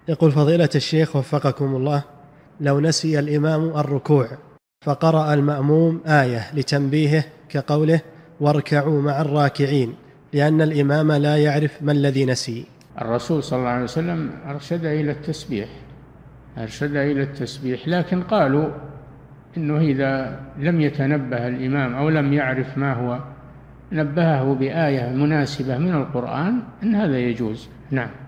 يقول فضيلة الشيخ وفقكم الله، لو نسي الإمام الركوع فقرأ المأموم آية لتنبيهه كقوله واركعوا مع الراكعين، لأن الإمام لا يعرف ما الذي نسي. الرسول صلى الله عليه وسلم أرشد إلى التسبيح، لكن قالوا إنه إذا لم يتنبه الإمام أو لم يعرف ما هو، نبهه بآية مناسبة من القرآن، إن هذا يجوز. نعم.